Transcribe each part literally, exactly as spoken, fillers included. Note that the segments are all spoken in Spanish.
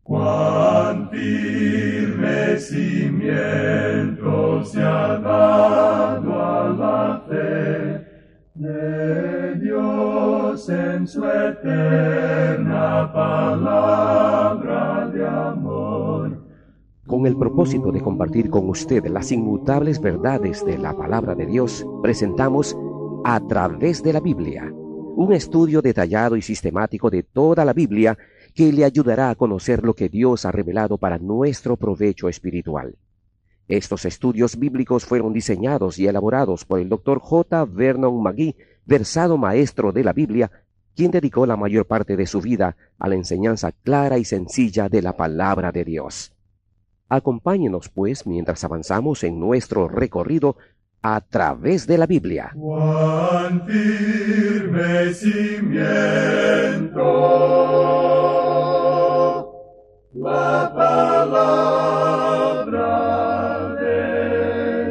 Cuán firme cimiento se ha dado a la fe de Dios en su eterna palabra de amor. Con el propósito de compartir con usted las inmutables verdades de la palabra de Dios, presentamos A Través de la Biblia, un estudio detallado y sistemático de toda la Biblia que le ayudará a conocer lo que Dios ha revelado para nuestro provecho espiritual. Estos estudios bíblicos fueron diseñados y elaborados por el doctor J. Vernon McGee, versado maestro de la Biblia, quien dedicó la mayor parte de su vida a la enseñanza clara y sencilla de la palabra de Dios. Acompáñenos, pues, mientras avanzamos en nuestro recorrido a través de la Biblia. Cuán firme cimiento la palabra de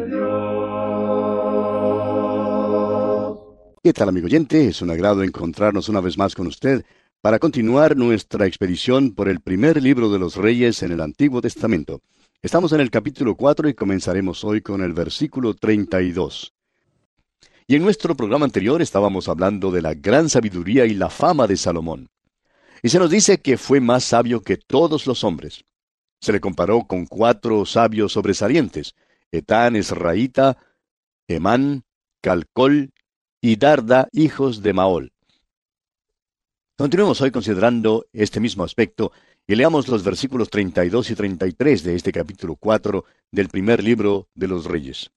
Dios. ¿Qué tal, amigo oyente? Es un agrado encontrarnos una vez más con usted para continuar nuestra expedición por el primer libro de los Reyes en el Antiguo Testamento. Estamos en el capítulo cuatro y comenzaremos hoy con el versículo treinta y dos. Y en nuestro programa anterior estábamos hablando de la gran sabiduría y la fama de Salomón. Y se nos dice que fue más sabio que todos los hombres. Se le comparó con cuatro sabios sobresalientes: Etán Esraíta, Emán, Calcol y Darda, hijos de Maol. Continuemos hoy considerando este mismo aspecto y leamos los versículos treinta y dos y treinta y tres de este capítulo cuatro del primer libro de los Reyes.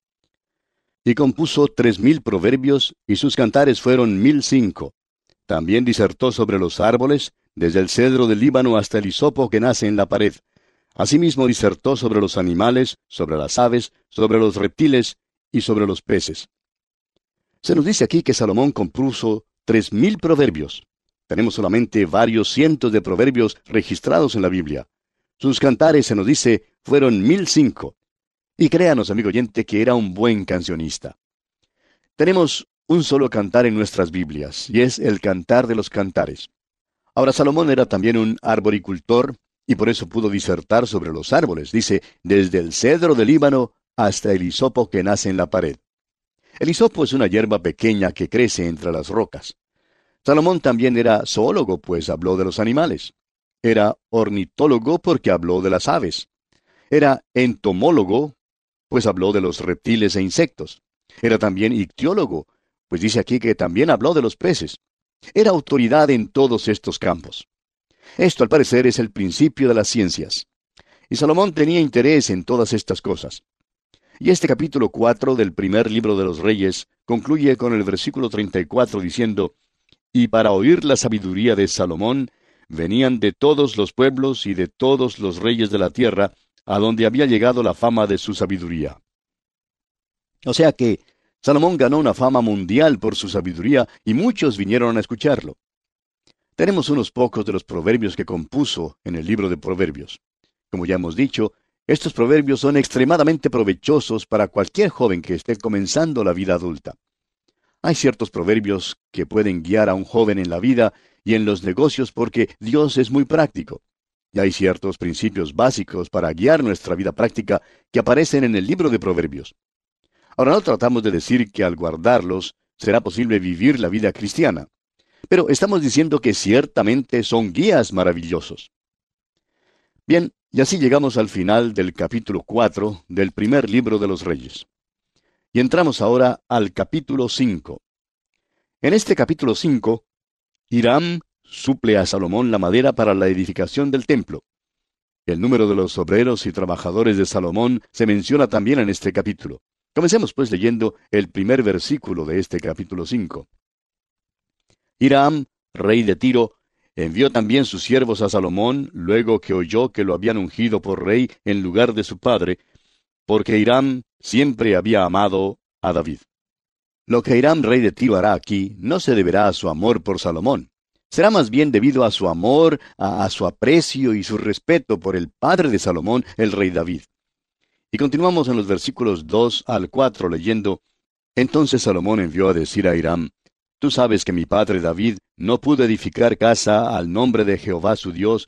Y compuso tres mil proverbios, y sus cantares fueron mil cinco. También disertó sobre los árboles, desde el cedro del Líbano hasta el hisopo que nace en la pared. Asimismo disertó sobre los animales, sobre las aves, sobre los reptiles y sobre los peces. Se nos dice aquí que Salomón compuso tres mil proverbios. Tenemos solamente varios cientos de proverbios registrados en la Biblia. Sus cantares, se nos dice, fueron mil cinco. Y créanos, amigo oyente, que era un buen cancionista. Tenemos un solo cantar en nuestras Biblias, y es el Cantar de los Cantares. Ahora, Salomón era también un arboricultor, y por eso pudo disertar sobre los árboles. Dice, desde el cedro del Líbano hasta el hisopo que nace en la pared. El hisopo es una hierba pequeña que crece entre las rocas. Salomón también era zoólogo, pues habló de los animales. Era ornitólogo porque habló de las aves. Era entomólogo, pues habló de los reptiles e insectos. Era también ictiólogo, pues dice aquí que también habló de los peces. Era autoridad en todos estos campos. Esto, al parecer, es el principio de las ciencias. Y Salomón tenía interés en todas estas cosas. Y este capítulo cuatro del primer libro de los Reyes concluye con el versículo treinta y cuatro diciendo: Y para oír la sabiduría de Salomón, venían de todos los pueblos y de todos los reyes de la tierra, a donde había llegado la fama de su sabiduría. O sea que Salomón ganó una fama mundial por su sabiduría, y muchos vinieron a escucharlo. Tenemos unos pocos de los proverbios que compuso en el libro de Proverbios. Como ya hemos dicho, estos proverbios son extremadamente provechosos para cualquier joven que esté comenzando la vida adulta. Hay ciertos proverbios que pueden guiar a un joven en la vida y en los negocios porque Dios es muy práctico. Y hay ciertos principios básicos para guiar nuestra vida práctica que aparecen en el libro de Proverbios. Ahora, no tratamos de decir que al guardarlos será posible vivir la vida cristiana, pero estamos diciendo que ciertamente son guías maravillosos. Bien, y así llegamos al final del capítulo cuatro del primer libro de los Reyes. Y entramos ahora al capítulo cinco. En este capítulo cinco, Hiram suple a Salomón la madera para la edificación del templo. El número de los obreros y trabajadores de Salomón se menciona también en este capítulo. Comencemos pues leyendo el primer versículo de este capítulo cinco. Hiram, rey de Tiro, envió también sus siervos a Salomón, luego que oyó que lo habían ungido por rey en lugar de su padre, porque Hiram siempre había amado a David. Lo que Hiram, rey de Tiro, hará aquí no se deberá a su amor por Salomón. Será más bien debido a su amor, a, a su aprecio y su respeto por el padre de Salomón, el rey David. Y continuamos en los versículos dos al cuatro leyendo: Entonces Salomón envió a decir a Hiram: Tú sabes que mi padre David no pudo edificar casa al nombre de Jehová su Dios,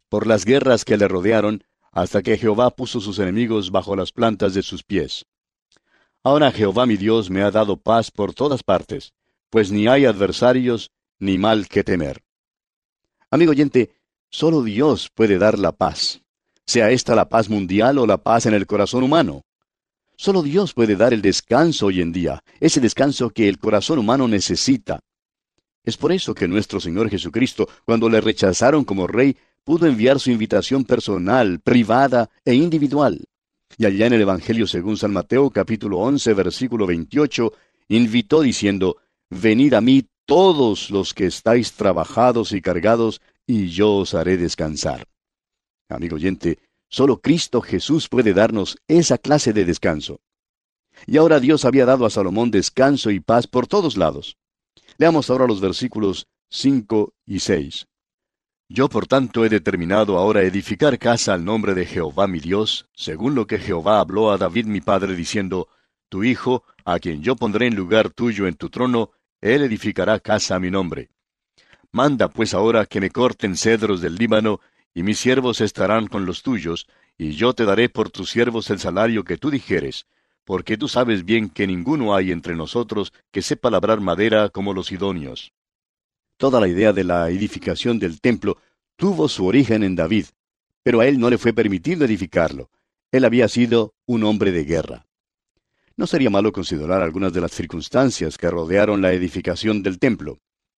por las guerras que le rodearon, hasta que Jehová puso sus enemigos bajo las plantas de sus pies. Ahora Jehová mi Dios me ha dado paz por todas partes, pues ni hay adversarios, ni mal que temer. Amigo oyente, solo Dios puede dar la paz, sea esta la paz mundial o la paz en el corazón humano. Solo Dios puede dar el descanso hoy en día, ese descanso que el corazón humano necesita. Es por eso que nuestro Señor Jesucristo, cuando le rechazaron como rey, pudo enviar su invitación personal, privada e individual. Y allá en el Evangelio según San Mateo, capítulo once, versículo veintiocho, invitó diciendo, «Venid a mí todos los que estáis trabajados y cargados, y yo os haré descansar». Amigo oyente, solo Cristo Jesús puede darnos esa clase de descanso. Y ahora Dios había dado a Salomón descanso y paz por todos lados. Leamos ahora los versículos cinco y seis. Yo por tanto he determinado ahora edificar casa al nombre de Jehová mi Dios, según lo que Jehová habló a David mi padre, diciendo, Tu hijo, a quien yo pondré en lugar tuyo en tu trono, él edificará casa a mi nombre. Manda pues ahora que me corten cedros del Líbano, y mis siervos estarán con los tuyos, y yo te daré por tus siervos el salario que tú dijeres, porque tú sabes bien que ninguno hay entre nosotros que sepa labrar madera como los sidonios. Toda la idea de la edificación del templo tuvo su origen en David, pero a él no le fue permitido edificarlo. Él había sido un hombre de guerra. No sería malo considerar algunas de las circunstancias que rodearon la edificación del templo.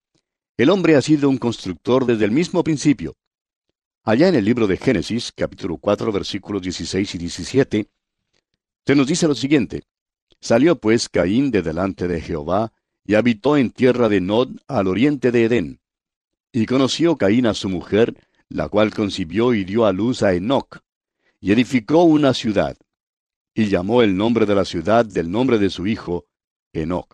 El hombre ha sido un constructor desde el mismo principio. Allá en el libro de Génesis, capítulo cuatro, versículos dieciséis y diecisiete, se nos dice lo siguiente: Salió pues Caín de delante de Jehová, y habitó en tierra de Nod, al oriente de Edén. Y conoció Caín a su mujer, la cual concibió y dio a luz a Enoc, y edificó una ciudad, y llamó el nombre de la ciudad del nombre de su hijo, Enoc.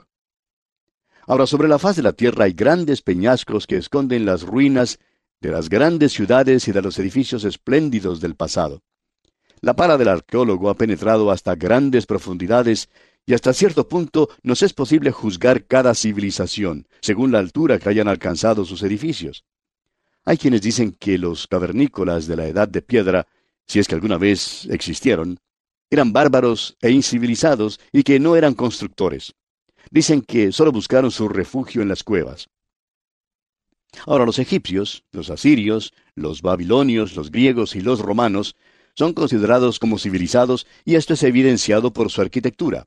Ahora, sobre la faz de la tierra hay grandes peñascos que esconden las ruinas de las grandes ciudades y de los edificios espléndidos del pasado. La pala del arqueólogo ha penetrado hasta grandes profundidades, y hasta cierto punto nos es posible juzgar cada civilización, según la altura que hayan alcanzado sus edificios. Hay quienes dicen que los cavernícolas de la Edad de Piedra, si es que alguna vez existieron, eran bárbaros e incivilizados y que no eran constructores. Dicen que solo buscaron su refugio en las cuevas. Ahora los egipcios, los asirios, los babilonios, los griegos y los romanos son considerados como civilizados, y esto es evidenciado por su arquitectura.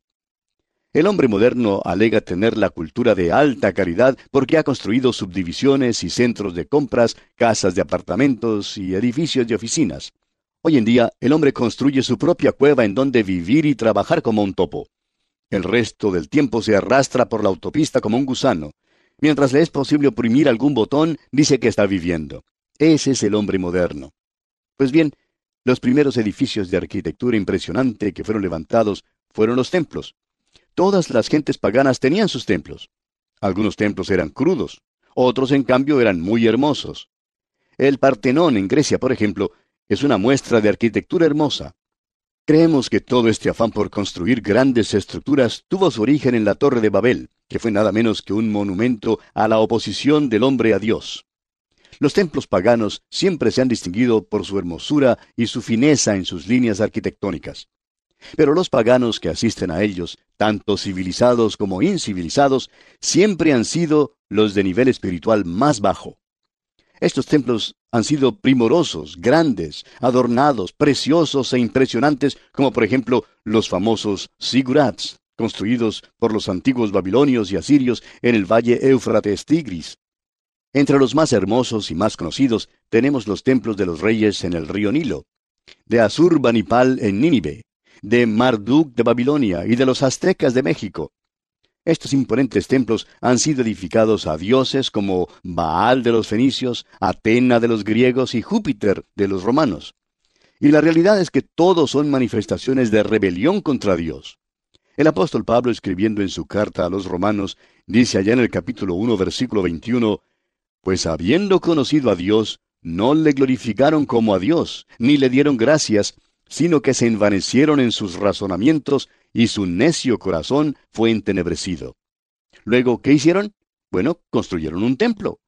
El hombre moderno alega tener la cultura de alta calidad porque ha construido subdivisiones y centros de compras, casas de apartamentos y edificios de oficinas. Hoy en día, el hombre construye su propia cueva en donde vivir y trabajar como un topo. El resto del tiempo se arrastra por la autopista como un gusano. Mientras le es posible oprimir algún botón, dice que está viviendo. Ese es el hombre moderno. Pues bien, los primeros edificios de arquitectura impresionante que fueron levantados fueron los templos. Todas las gentes paganas tenían sus templos. Algunos templos eran crudos, otros en cambio eran muy hermosos. El Partenón en Grecia, por ejemplo, es una muestra de arquitectura hermosa. Creemos que todo este afán por construir grandes estructuras tuvo su origen en la Torre de Babel, que fue nada menos que un monumento a la oposición del hombre a Dios. Los templos paganos siempre se han distinguido por su hermosura y su fineza en sus líneas arquitectónicas. Pero los paganos que asisten a ellos, tanto civilizados como incivilizados, siempre han sido los de nivel espiritual más bajo. Estos templos han sido primorosos, grandes, adornados, preciosos e impresionantes, como por ejemplo los famosos zigurats, construidos por los antiguos babilonios y asirios en el valle Éufrates-Tigris. Entre los más hermosos y más conocidos tenemos los templos de los reyes en el río Nilo, de Asurbanipal en Nínive, de Marduk de Babilonia y de los aztecas de México. Estos imponentes templos han sido edificados a dioses como Baal de los fenicios, Atena de los griegos y Júpiter de los romanos. Y la realidad es que todos son manifestaciones de rebelión contra Dios. El apóstol Pablo, escribiendo en su carta a los romanos, dice allá en el capítulo uno, versículo veintiuno, «Pues habiendo conocido a Dios, no le glorificaron como a Dios, ni le dieron gracias, sino que se envanecieron en sus razonamientos, y su necio corazón fue entenebrecido». Luego, ¿qué hicieron? Bueno, construyeron un templo.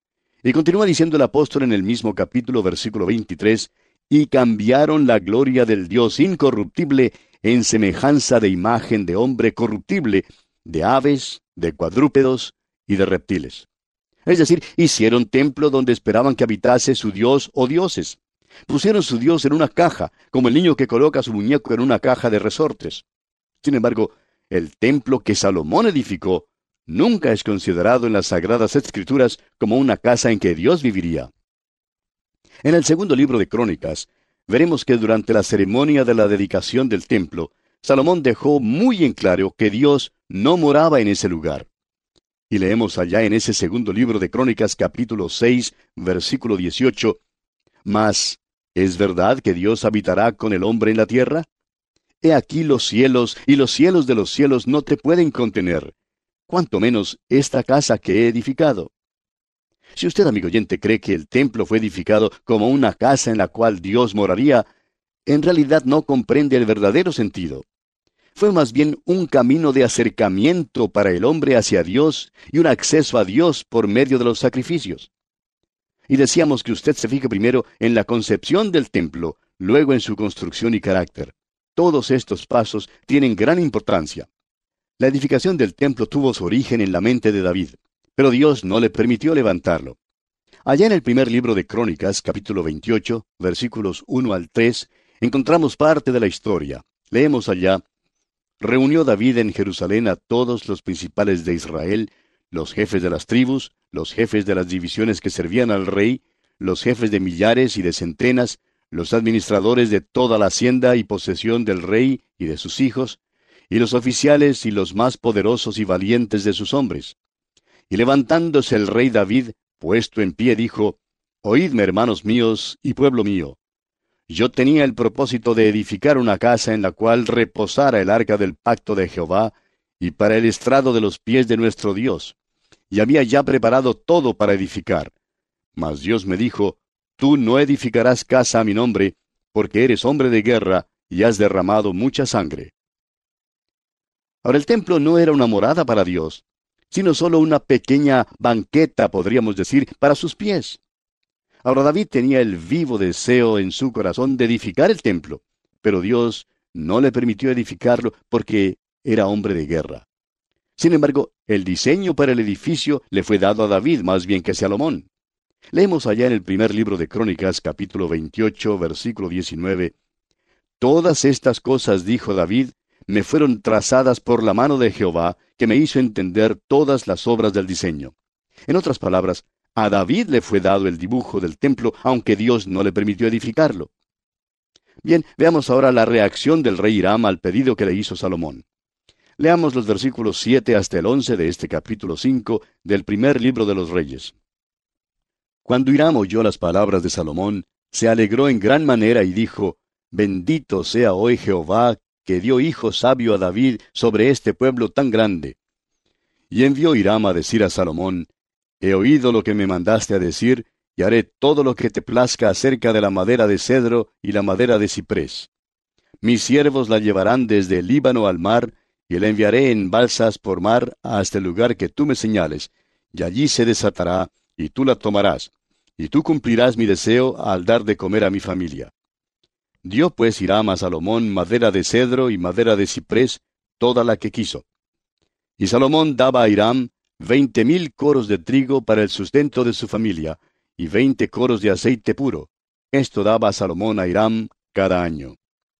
Y continúa diciendo el apóstol en el mismo capítulo, versículo veintitrés, y cambiaron la gloria del Dios incorruptible en semejanza de imagen de hombre corruptible, de aves, de cuadrúpedos y de reptiles. Es decir, hicieron templo donde esperaban que habitase su Dios o dioses. Pusieron su Dios en una caja, como el niño que coloca su muñeco en una caja de resortes. Sin embargo, el templo que Salomón edificó nunca es considerado en las Sagradas Escrituras como una casa en que Dios viviría. En el segundo libro de Crónicas, veremos que durante la ceremonia de la dedicación del templo, Salomón dejó muy en claro que Dios no moraba en ese lugar. Y leemos allá en ese segundo libro de Crónicas, capítulo seis, versículo dieciocho, «Mas, ¿es verdad que Dios habitará con el hombre en la tierra? He aquí los cielos, y los cielos de los cielos no te pueden contener, cuanto menos esta casa que he edificado». Si usted, amigo oyente, cree que el templo fue edificado como una casa en la cual Dios moraría, en realidad no comprende el verdadero sentido. Fue más bien un camino de acercamiento para el hombre hacia Dios y un acceso a Dios por medio de los sacrificios. Y decíamos que usted se fije primero en la concepción del templo, luego en su construcción y carácter. Todos estos pasos tienen gran importancia. La edificación del templo tuvo su origen en la mente de David, pero Dios no le permitió levantarlo. Allá en el primer libro de Crónicas, capítulo veintiocho, versículos uno al tres, encontramos parte de la historia. Leemos allá: «Reunió David en Jerusalén a todos los principales de Israel, los jefes de las tribus, los jefes de las divisiones que servían al rey, los jefes de millares y de centenas, los administradores de toda la hacienda y posesión del rey y de sus hijos, y los oficiales y los más poderosos y valientes de sus hombres. Y levantándose el rey David, puesto en pie, dijo: Oídme, hermanos míos y pueblo mío. Yo tenía el propósito de edificar una casa en la cual reposara el arca del pacto de Jehová, y para el estrado de los pies de nuestro Dios. Y había ya preparado todo para edificar. Mas Dios me dijo: Tú no edificarás casa a mi nombre, porque eres hombre de guerra, y has derramado mucha sangre. Ahora, el templo no era una morada para Dios, sino solo una pequeña banqueta, podríamos decir, para sus pies. Ahora, David tenía el vivo deseo en su corazón de edificar el templo, pero Dios no le permitió edificarlo porque era hombre de guerra. Sin embargo, el diseño para el edificio le fue dado a David más bien que a Salomón. Leemos allá en el primer libro de Crónicas, capítulo veintiocho, versículo diecinueve, «Todas estas cosas, dijo David, me fueron trazadas por la mano de Jehová, que me hizo entender todas las obras del diseño». En otras palabras, a David le fue dado el dibujo del templo, aunque Dios no le permitió edificarlo. Bien, veamos ahora la reacción del rey Hiram al pedido que le hizo Salomón. Leamos los versículos siete hasta el once de este capítulo cinco del primer libro de los Reyes. Cuando Hiram oyó las palabras de Salomón, se alegró en gran manera y dijo: Bendito sea hoy Jehová, que dio hijo sabio a David sobre este pueblo tan grande. Y envió Hiram a decir a Salomón: He oído lo que me mandaste a decir, y haré todo lo que te plazca acerca de la madera de cedro y la madera de ciprés. Mis siervos la llevarán desde el Líbano al mar, y la enviaré en balsas por mar hasta el lugar que tú me señales, y allí se desatará, y tú la tomarás, y tú cumplirás mi deseo al dar de comer a mi familia. Dio pues Hiram a Salomón madera de cedro y madera de ciprés, toda la que quiso. Y Salomón daba a Hiram veinte mil coros de trigo para el sustento de su familia, y veinte coros de aceite puro. Esto daba a Salomón a Hiram cada año.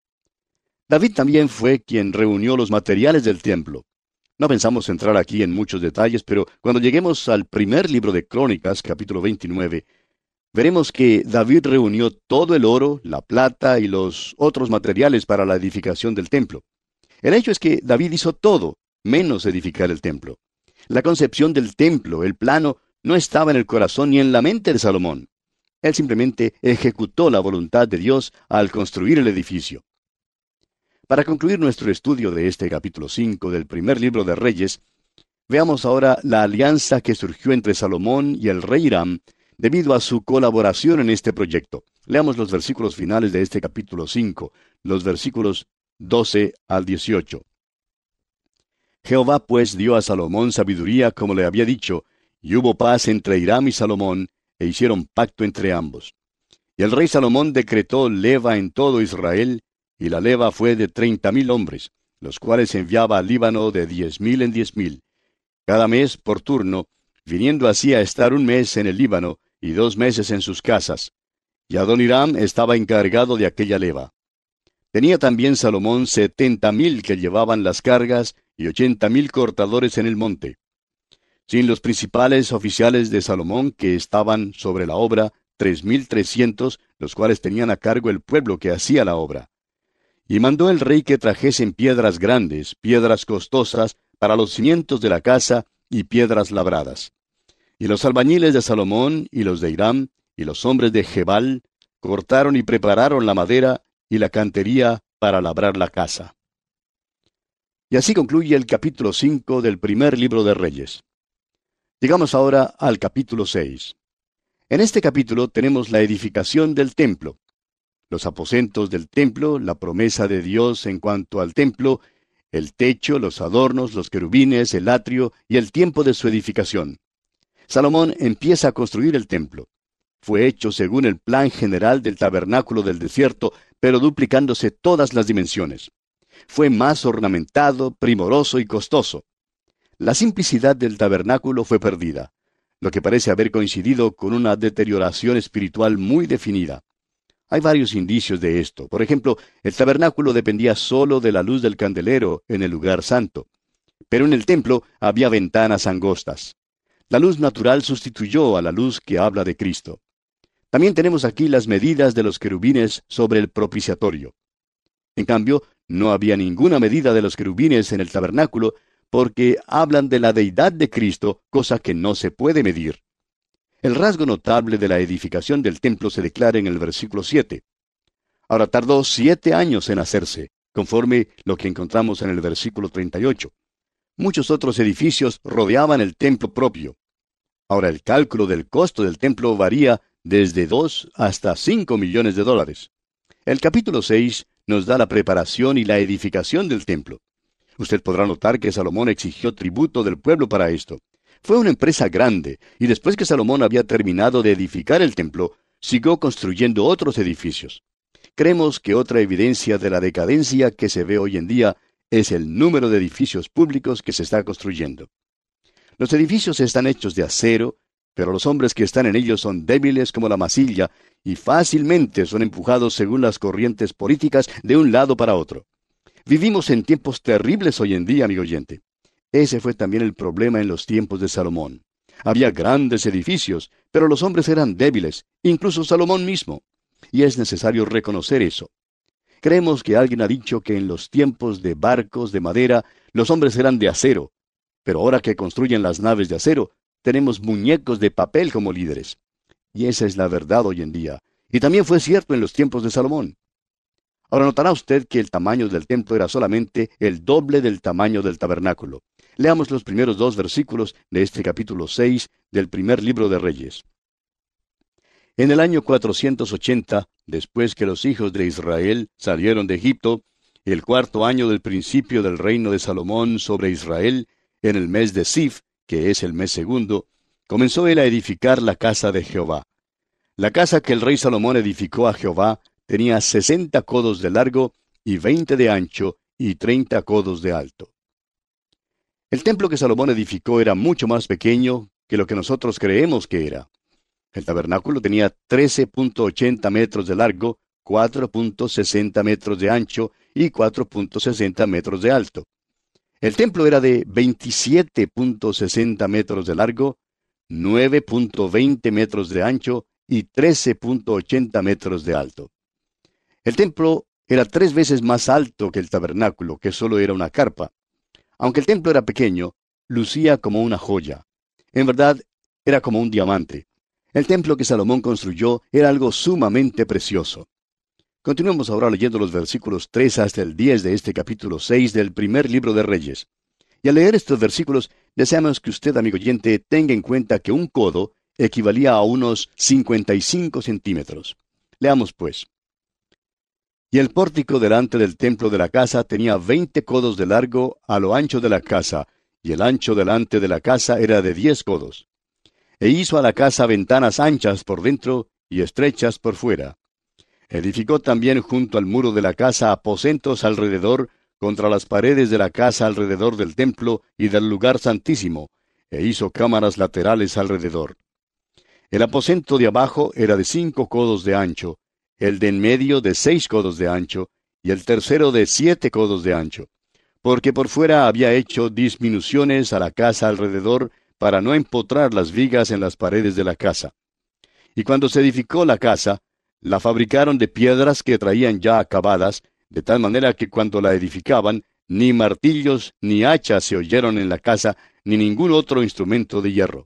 David también fue quien reunió los materiales del templo. No pensamos entrar aquí en muchos detalles, pero cuando lleguemos al primer libro de Crónicas, capítulo veintinueve, veremos que David reunió todo el oro, la plata y los otros materiales para la edificación del templo. El hecho es que David hizo todo, menos edificar el templo. La concepción del templo, el plano, no estaba en el corazón ni en la mente de Salomón. Él simplemente ejecutó la voluntad de Dios al construir el edificio. Para concluir nuestro estudio de este capítulo cinco del primer libro de Reyes, veamos ahora la alianza que surgió entre Salomón y el rey Hiram debido a su colaboración en este proyecto. Leamos los versículos finales de este capítulo cinco, los versículos doce al dieciocho. Jehová pues dio a Salomón sabiduría como le había dicho, y hubo paz entre Hiram y Salomón, e hicieron pacto entre ambos. Y el rey Salomón decretó leva en todo Israel, y la leva fue de treinta mil hombres, los cuales enviaba al Líbano de diez mil en diez mil, cada mes por turno, viniendo así a estar un mes en el Líbano y dos meses en sus casas. Y Adoniram estaba encargado de aquella leva. Tenía también Salomón setenta mil que llevaban las cargas y ochenta mil cortadores en el monte. Sin los principales oficiales de Salomón que estaban sobre la obra, tres mil trescientos, los cuales tenían a cargo el pueblo que hacía la obra. Y mandó el rey que trajesen piedras grandes, piedras costosas, para los cimientos de la casa, y piedras labradas. Y los albañiles de Salomón, y los de Hiram, y los hombres de Gebal, cortaron y prepararon la madera y la cantería para labrar la casa. Y así concluye el capítulo cinco del primer libro de Reyes. Llegamos ahora al capítulo seis. En este capítulo tenemos la edificación del templo, los aposentos del templo, la promesa de Dios en cuanto al templo, el techo, los adornos, los querubines, el atrio y el tiempo de su edificación. Salomón empieza a construir el templo. Fue hecho según el plan general del tabernáculo del desierto, pero duplicándose todas las dimensiones. Fue más ornamentado, primoroso y costoso. La simplicidad del tabernáculo fue perdida, lo que parece haber coincidido con una deterioración espiritual muy definida. Hay varios indicios de esto. Por ejemplo, el tabernáculo dependía solo de la luz del candelero en el lugar santo. Pero en el templo había ventanas angostas. La luz natural sustituyó a la luz que habla de Cristo. También tenemos aquí las medidas de los querubines sobre el propiciatorio. En cambio, no había ninguna medida de los querubines en el tabernáculo, porque hablan de la deidad de Cristo, cosa que no se puede medir. El rasgo notable de la edificación del templo se declara en el versículo siete. Ahora tardó siete años en hacerse, conforme lo que encontramos en el versículo treinta y ocho. Muchos otros edificios rodeaban el templo propio. Ahora el cálculo del costo del templo varía desde dos hasta cinco millones de dólares. El capítulo seis nos da la preparación y la edificación del templo. Usted podrá notar que Salomón exigió tributo del pueblo para esto. Fue una empresa grande, y después que Salomón había terminado de edificar el templo, siguió construyendo otros edificios. Creemos que otra evidencia de la decadencia que se ve hoy en día es el número de edificios públicos que se está construyendo. Los edificios están hechos de acero, pero los hombres que están en ellos son débiles como la masilla, y fácilmente son empujados según las corrientes políticas de un lado para otro. Vivimos en tiempos terribles hoy en día, amigo oyente. Ese fue también el problema en los tiempos de Salomón. Había grandes edificios, pero los hombres eran débiles, incluso Salomón mismo. Y es necesario reconocer eso. Creemos que alguien ha dicho que en los tiempos de barcos de madera, los hombres eran de acero. Pero ahora que construyen las naves de acero, tenemos muñecos de papel como líderes. Y esa es la verdad hoy en día. Y también fue cierto en los tiempos de Salomón. Ahora notará usted que el tamaño del templo era solamente el doble del tamaño del tabernáculo. Leamos los primeros dos versículos de este capítulo seis del primer libro de Reyes. En el año cuatrocientos ochenta, después que los hijos de Israel salieron de Egipto, el cuarto año del principio del reino de Salomón sobre Israel, en el mes de Sif, que es el mes segundo, comenzó él a edificar la casa de Jehová. La casa que el rey Salomón edificó a Jehová tenía sesenta codos de largo y veinte de ancho y treinta codos de alto. El templo que Salomón edificó era mucho más pequeño que lo que nosotros creemos que era. El tabernáculo tenía trece punto ochenta metros de largo, cuatro punto sesenta metros de ancho y cuatro punto sesenta metros de alto. El templo era de veintisiete punto sesenta metros de largo, nueve punto veinte metros de ancho y trece punto ochenta metros de alto. El templo era tres veces más alto que el tabernáculo, que solo era una carpa. Aunque el templo era pequeño, lucía como una joya. En verdad, era como un diamante. El templo que Salomón construyó era algo sumamente precioso. Continuemos ahora leyendo los versículos tres hasta el diez de este capítulo seis del primer libro de Reyes. Y al leer estos versículos, deseamos que usted, amigo oyente, tenga en cuenta que un codo equivalía a unos cincuenta y cinco centímetros. Leamos pues. Y el pórtico delante del templo de la casa tenía veinte codos de largo a lo ancho de la casa, y el ancho delante de la casa era de diez codos. e hizo a la casa ventanas anchas por dentro y estrechas por fuera. Edificó también junto al muro de la casa aposentos alrededor, contra las paredes de la casa alrededor del templo y del lugar santísimo, e hizo cámaras laterales alrededor. El aposento de abajo era de cinco codos de ancho, el de en medio de seis codos de ancho, y el tercero de siete codos de ancho, porque por fuera había hecho disminuciones a la casa alrededor para no empotrar las vigas en las paredes de la casa. Y cuando se edificó la casa, la fabricaron de piedras que traían ya acabadas, de tal manera que cuando la edificaban, ni martillos ni hachas se oyeron en la casa, ni ningún otro instrumento de hierro.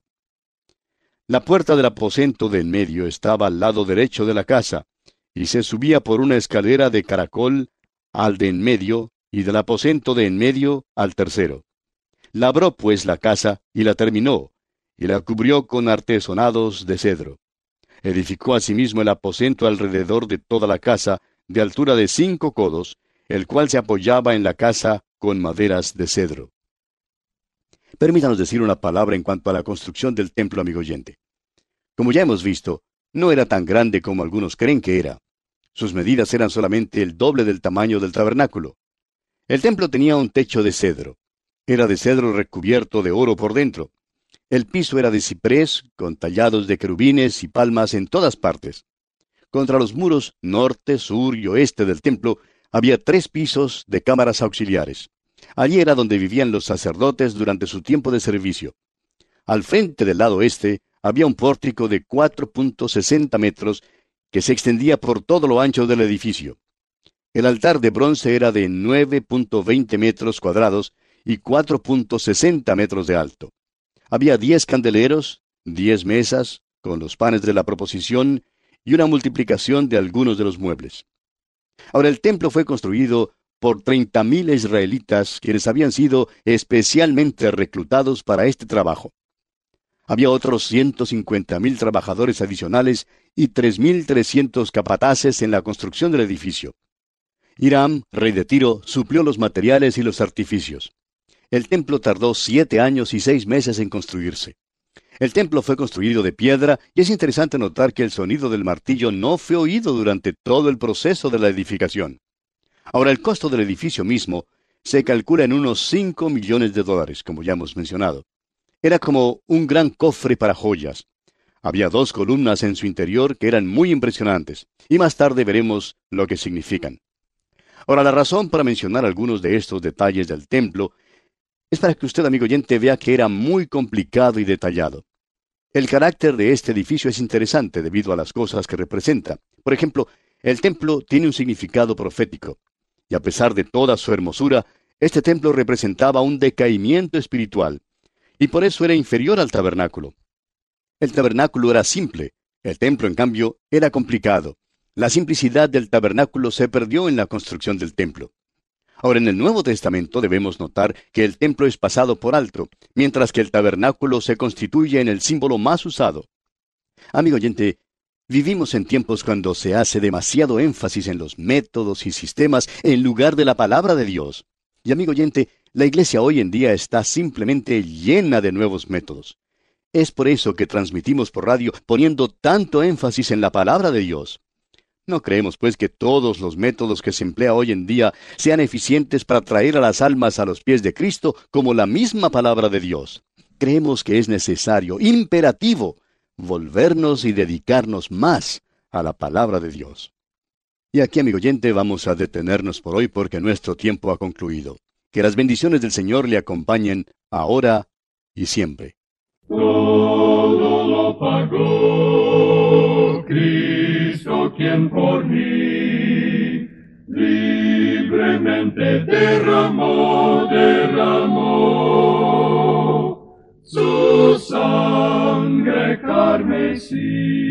La puerta del aposento de en medio estaba al lado derecho de la casa, y se subía por una escalera de caracol al de en medio, y del aposento de en medio al tercero. Labró pues la casa, y la terminó, y la cubrió con artesonados de cedro. Edificó asimismo el aposento alrededor de toda la casa, de altura de cinco codos, el cual se apoyaba en la casa con maderas de cedro. Permítanos decir una palabra en cuanto a la construcción del templo, amigo oyente. Como ya hemos visto, no era tan grande como algunos creen que era. Sus medidas eran solamente el doble del tamaño del tabernáculo. El templo tenía un techo de cedro. Era de cedro recubierto de oro por dentro. El piso era de ciprés, con tallados de querubines y palmas en todas partes. Contra los muros norte, sur y oeste del templo había tres pisos de cámaras auxiliares. Allí era donde vivían los sacerdotes durante su tiempo de servicio. Al frente del lado este había un pórtico de cuatro punto sesenta metros que se extendía por todo lo ancho del edificio. El altar de bronce era de nueve punto veinte metros cuadrados y cuatro punto sesenta metros de alto. Había diez candeleros, diez mesas, con los panes de la proposición, y una multiplicación de algunos de los muebles. Ahora el templo fue construido por treinta mil israelitas, quienes habían sido especialmente reclutados para este trabajo. Había otros ciento cincuenta mil trabajadores adicionales y tres mil trescientos capataces en la construcción del edificio. Hiram, rey de Tiro, suplió los materiales y los artificios. El templo tardó siete años y seis meses en construirse. El templo fue construido de piedra, y es interesante notar que el sonido del martillo no fue oído durante todo el proceso de la edificación. Ahora, el costo del edificio mismo se calcula en unos cinco millones de dólares, como ya hemos mencionado. Era como un gran cofre para joyas. Había dos columnas en su interior que eran muy impresionantes, y más tarde veremos lo que significan. Ahora, la razón para mencionar algunos de estos detalles del templo es para que usted, amigo oyente, vea que era muy complicado y detallado. El carácter de este edificio es interesante debido a las cosas que representa. Por ejemplo, el templo tiene un significado profético, y a pesar de toda su hermosura, este templo representaba un decaimiento espiritual, y por eso era inferior al tabernáculo. El tabernáculo era simple, el templo, en cambio, era complicado. La simplicidad del tabernáculo se perdió en la construcción del templo. Ahora, en el Nuevo Testamento debemos notar que el templo es pasado por alto, mientras que el tabernáculo se constituye en el símbolo más usado. Amigo oyente, vivimos en tiempos cuando se hace demasiado énfasis en los métodos y sistemas en lugar de la palabra de Dios. Y amigo oyente, la iglesia hoy en día está simplemente llena de nuevos métodos. Es por eso que transmitimos por radio poniendo tanto énfasis en la palabra de Dios. No creemos, pues, que todos los métodos que se emplea hoy en día sean eficientes para traer a las almas a los pies de Cristo como la misma palabra de Dios. Creemos que es necesario, imperativo, volvernos y dedicarnos más a la palabra de Dios. Y aquí, amigo oyente, vamos a detenernos por hoy porque nuestro tiempo ha concluido. Que las bendiciones del Señor le acompañen ahora y siempre. Todo lo pagó Cristo, quien por mí libremente derramó, derramó su sangre carmesí.